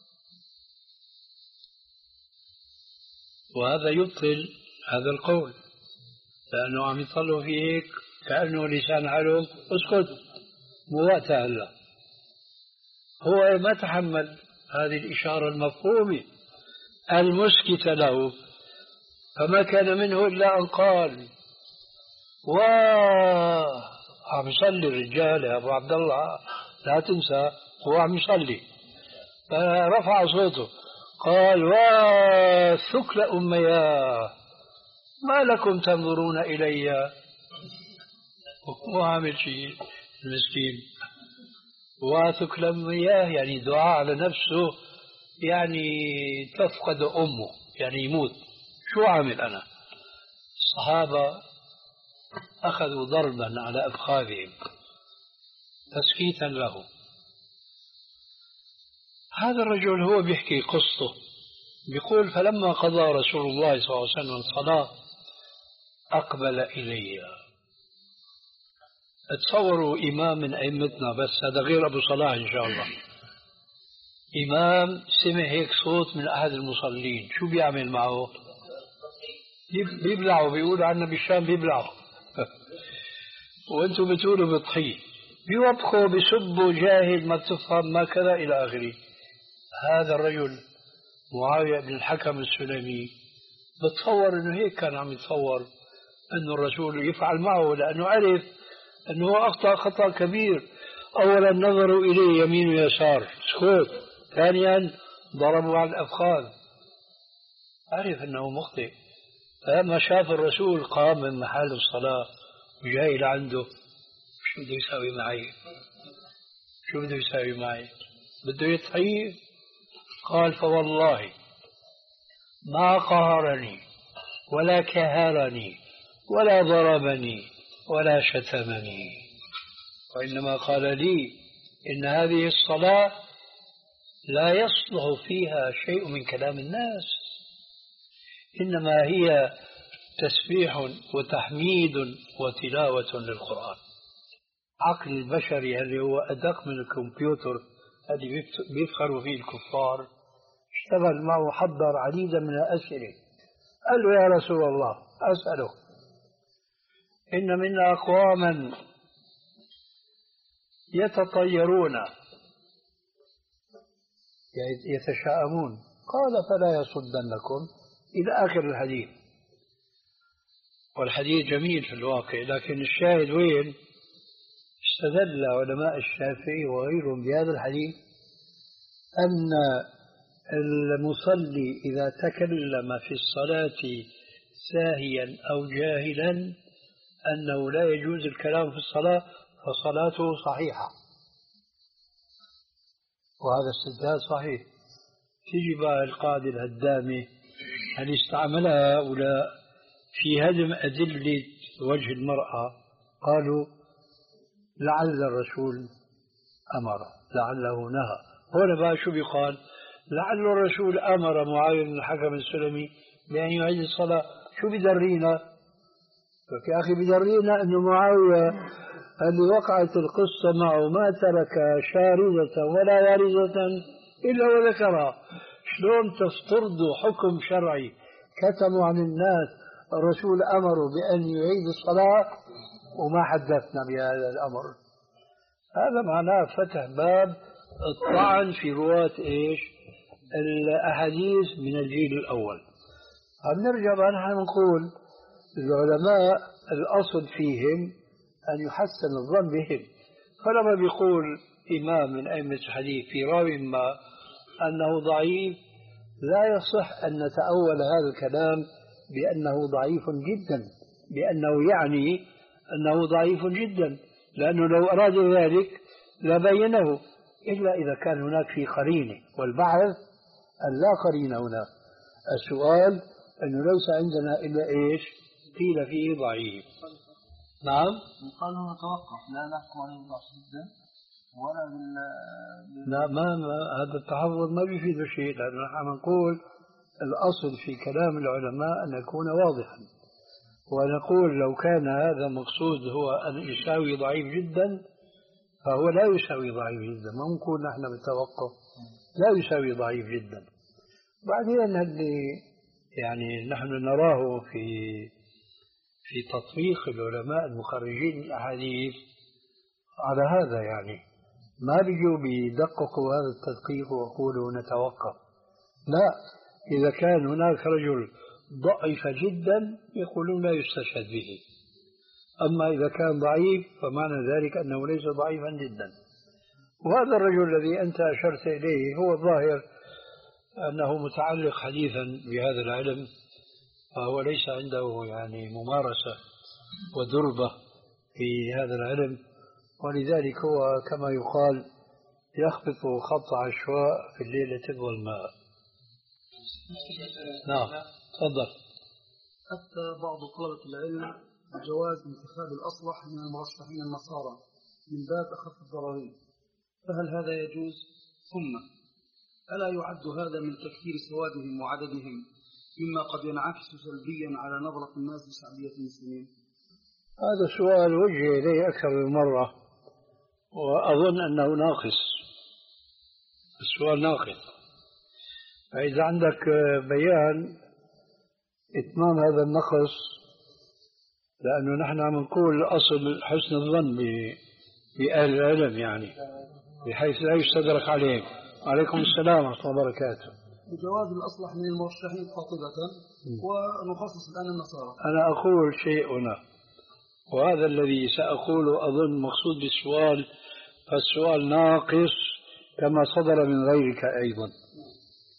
وهذا يبطل هذا القول، لأنه عم يصلوا في هيك كأنه لسان حالهم اسكت مو وقتها هلا. هو ما تحمل هذه الإشارة المفهومة المسكتة له، فما كان منه إلا أن قال: واه عم يصلي الرجال يا أبو عبد الله، لا تنسى هو عم يصلي. فرفع صوته قال: وثكل أمياه ما لكم تنظرون إلي. مو عامل شيء المسكين. وثكل أمياه يعني دعاء على نفسه، يعني تفقد أمه، يعني يموت. شو عامل أنا؟ الصحابة أخذوا ضربا على أفخاذهم تسكيتا له. هذا الرجل هو بيحكي قصته، بيقول: فلما قضى رسول الله صلى الله عليه وسلم الصلاة أقبل إلي. تصوروا إمام من أئمتنا، بس هذا غير أبو صلاح إن شاء الله، إمام سمع هيك صوت من أحد المصلين، شو بيعمل معه؟ بيبلعوا، بيقولوا عنا بالشام بيبلعوا وانتم بتقولوا بطحيه، بيوبخوا بيسبوا جاهل ما بتفهم ما كذا إلى آخره. هذا الرجل معاوية بن الحكم السلمي بتصور انه هيك كان عم يتصور انه الرسول يفعل معه، لانه عرف انه اخطا خطا كبير. اولا نظروا اليه يمين ويسار سكوت، ثانيا ضربوا على الأفخاذ، عرف أنه مخطئ. فلما شاف الرسول قام من محل الصلاة وجاي لعنده، شو بده يساوي معي؟ شو بده يساوي معي؟ بده يتحيي؟ قال فوالله ما قهرني ولا كهرني ولا ضربني ولا شتمني، وإنما قال لي إن هذه الصلاة لا يصلح فيها شيء من كلام الناس، إنما هي تسبيح وتحميد وتلاوة للقرآن. عقل البشري اللي هو أدق من الكمبيوتر الذي بيفخروا فيه الكفار اشتغل معه، حضر عديدا من الأسئلة. قال له يا رسول الله أسأله، إن منا أقواما يتطيرون يتشاءمون، قال فلا يصدنكم إلى آخر الحديث. والحديث جميل في الواقع، لكن الشاهد وين؟ استدل علماء الشافعي وغيرهم بهذا الحديث أن المصلي إذا تكلم في الصلاة ساهيا أو جاهلا أنه لا يجوز الكلام في الصلاة فصلاته صحيحة، وهذا استدلال صحيح. تيجي بقى القاعدة الهدامة اللي استعملها هؤلاء في هدم أدلة وجه المرأة، قالوا لعل الرسول أمر، لعله نهى. هنا بقى شو بيقال؟ لعل الرسول أمر معاوية بن الحكم السلمي بأن يعيد الصلاة. شو بدرينا؟ يا أخي بدرينا أن معاوية اللي وقعت القصة معه ما ترك شاردة ولا واردة إلا وذكرها. شلون تفترضوا حكم شرعي كتموا عن الناس الرسول أمره بأن يعيد الصلاة وما حدثنا بهذا الأمر؟ هذا معناه فتح باب الطعن في رواة إيش؟ الأحاديث من الجيل الأول. نرجع بقى نحن نقول العلماء الأصل فيهم أن يحسن الظن بهم. فلما بيقول إمام من أئمة الحديث في راوي ما أنه ضعيف، لا يصح أن نتأول هذا الكلام بأنه ضعيف جدا، بأنه يعني أنه ضعيف جدا، لأنه لو أراد ذلك لبينه، إلا إذا كان هناك في قرينة. والبحث أن لا قرينة هنا. السؤال أنه ليس عندنا إلا إيش؟ قيل فيه ضعيف. نعم. قالوا نتوقف لا نحكم عليه ضعف جدا ولا بال لا ما, ما هذا التحفظ ما بيفيد شيء، لأنه نحن نقول الأصل في كلام العلماء أن يكون واضحا، ونقول لو كان هذا مقصود هو أن يساوي ضعيف جدا فهو لا يساوي ضعيف جدا، ما نقول نحن بالتوقف لا يساوي ضعيف جدا. بعدين اللي يعني نحن نراه في في تطبيق العلماء المخرجين الأحاديث على هذا، يعني ما بيجوا بيدققوا هذا التدقيق ويقولوا نتوقف، لا، إذا كان هناك رجل ضعيف جدا يقولون لا يستشهد به، أما إذا كان ضعيف فمعنى ذلك أنه ليس ضعيفا جدا. وهذا الرجل الذي أنت أشرت إليه هو الظاهر أنه متعلق حديثا بهذا العلم، فهو ليس عنده يعني ممارسة ودربة في هذا العلم، ولذلك هو كما يقال يخبط خبط عشواء في الليلة الظلماء. نعم تفضل. حتى بعض طلبة العلم جواز انتخاب الأصلح من المرشحين النصارى من باب أخف الضررين، فهل هذا يجوز؟ ثم ألا يعد هذا من تكثير سوادهم وعددهم مما قد ينعكس سلبيا على نظرة الناس لشعبية المسلمين؟ هذا السؤال وجه إليه أكثر من مرة وأظن أنه ناقص، السؤال ناقص. فإذا عندك بيان إتمام هذا النقص، لأنه نحن عم نقول أصل حسن الظن بأهل العلم، يعني بحيث لا يستدرك عليهم. عليكم السلام ورحمة الله وبركاته. بجواز الأصلح من المرشحين قاطبة ونخصص الآن النصارى. أنا أقول شيء هنا، وهذا الذي سأقوله أظن مقصود بالسؤال، فالسؤال ناقص كما صدر من غيرك أيضا.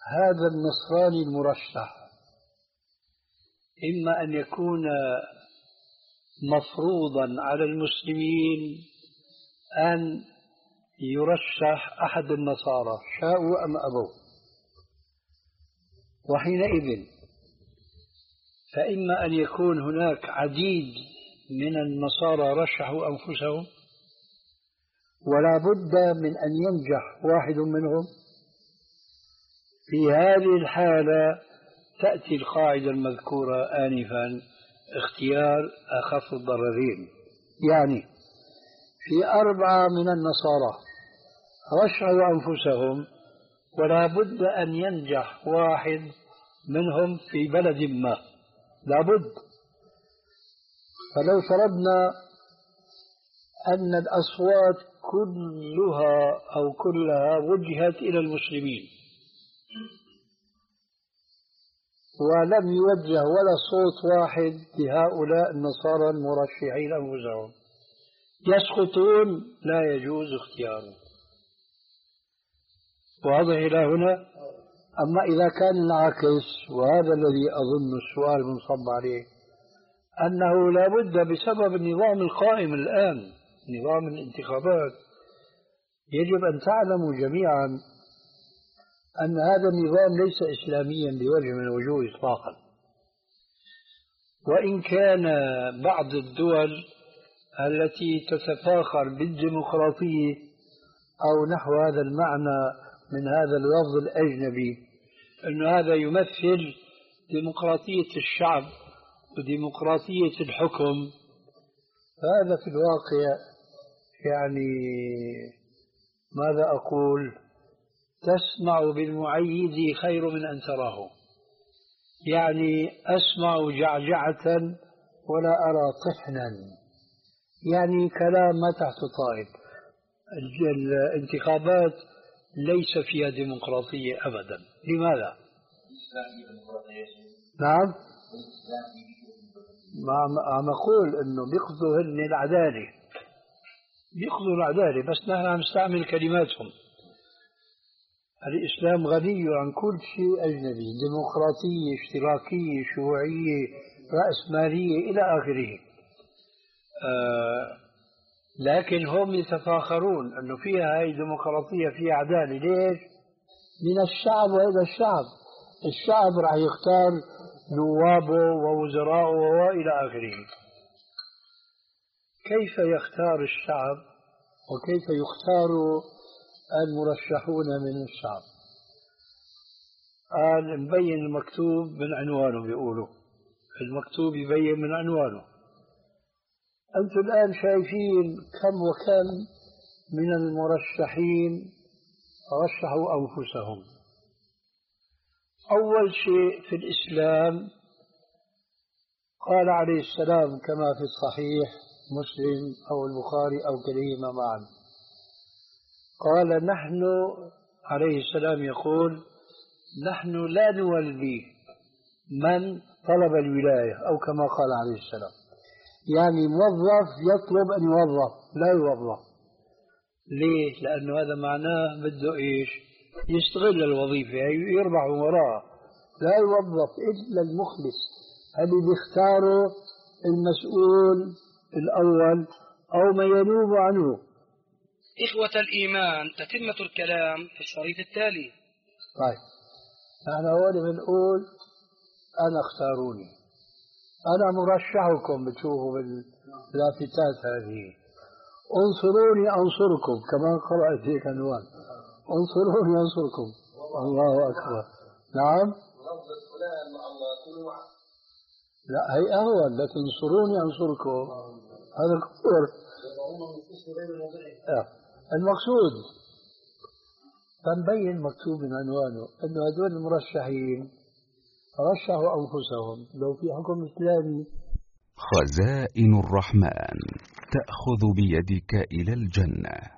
هذا النصراني المرشح إما أن يكون مفروضا على المسلمين أن يرشح أحد النصارى شاءوا أم أبوا، وحينئذ فإما أن يكون هناك عديد من النصارى رشحوا أنفسهم ولا بد من أن ينجح واحد منهم. في هذه الحالة تأتي القاعدة المذكورة آنفا، اختيار أخف الضررين. يعني في أربعة من النصارى رشحوا أنفسهم ولا بد أن ينجح واحد منهم في بلد ما، لا بد. فلو فرضنا أن الأصوات كلها أو كلها وجهت إلى المسلمين ولم يوجه ولا صوت واحد لهؤلاء النصارى المرشحين أنفسهم، يسقطون، لا يجوز اختيارهم. واضح إلى هنا؟ أما إذا كان العكس، وهذا الذي أظن السؤال منصب عليه، أنه لا بد بسبب النظام القائم الآن، نظام الانتخابات، يجب أن تعلموا جميعا أن هذا النظام ليس إسلاميا بوجه من الوجوه إطلاقا. وإن كان بعض الدول التي تتفاخر بالديمقراطية أو نحو هذا المعنى من هذا اللفظ الأجنبي، أن هذا يمثل ديمقراطية الشعب وديمقراطية الحكم، فهذا في الواقع يعني ماذا أقول، تسمع بالمعيد خير من أن تراه. يعني أسمع جعجعة ولا أرى طحنا، يعني كلام ما تحت طائل. الانتخابات ليس فيها ديمقراطية أبدا. لماذا؟ نعم، ما عم أقول أنه بيقصدوا هن العدالة، بيقصدوا العدالة، بس نحن عم نستعمل كلماتهم. الإسلام غني عن كل شيء أجنبي، ديمقراطية، اشتراكية، شيوعية، رأسمالية إلى آخره. آه لكن هم يتفاخرون أنه فيها هاي ديمقراطية، فيها عدالة. ليش؟ من الشعب وإلى الشعب. الشعب راح يختار نوابه ووزراءه وإلى آخره. كيف يختار الشعب وكيف يختار المرشحون من الشعب؟ قال مبين المكتوب من عنوانه، بيقولوا المكتوب يبين من عنوانه. أنتم الآن شايفين كم وكم من المرشحين رشحوا أنفسهم. أول شيء في الإسلام قال عليه السلام كما في الصحيح مسلم أو البخاري أو كليهما معا، قال نحن عليه السلام يقول نحن لا نولي من طلب الولاية، أو كما قال عليه السلام، يعني موظف يطلب أن يوظف لا يوظف. ليه؟ لأنه هذا معناه بده إيش؟ يستغل الوظيفة يربح وراء، لا يوظف إلا المخلص اللي بيختاره المسؤول الأول أو ما ينوب عنه. إخوة الإيمان، تتمة الكلام في الشريط التالي. طيب نحن أول بنقول أنا اختاروني، أنا مرشحكم، بتشوفوا باللافتات هذه، انصروني أنصركم، كمان قرأت هيك عنوان، انصروني أنصركم. الله أكبر. نعم، لا هي أهون، لكن انصروني أنصركم هذا الكفر. المقصود فنبين مكتوب من عنوانه أنه هذول المرشحين رشحوا أنفسهم. لو في حكم إسلامي، خزائن الرحمن تأخذ بيدك إلى الجنة.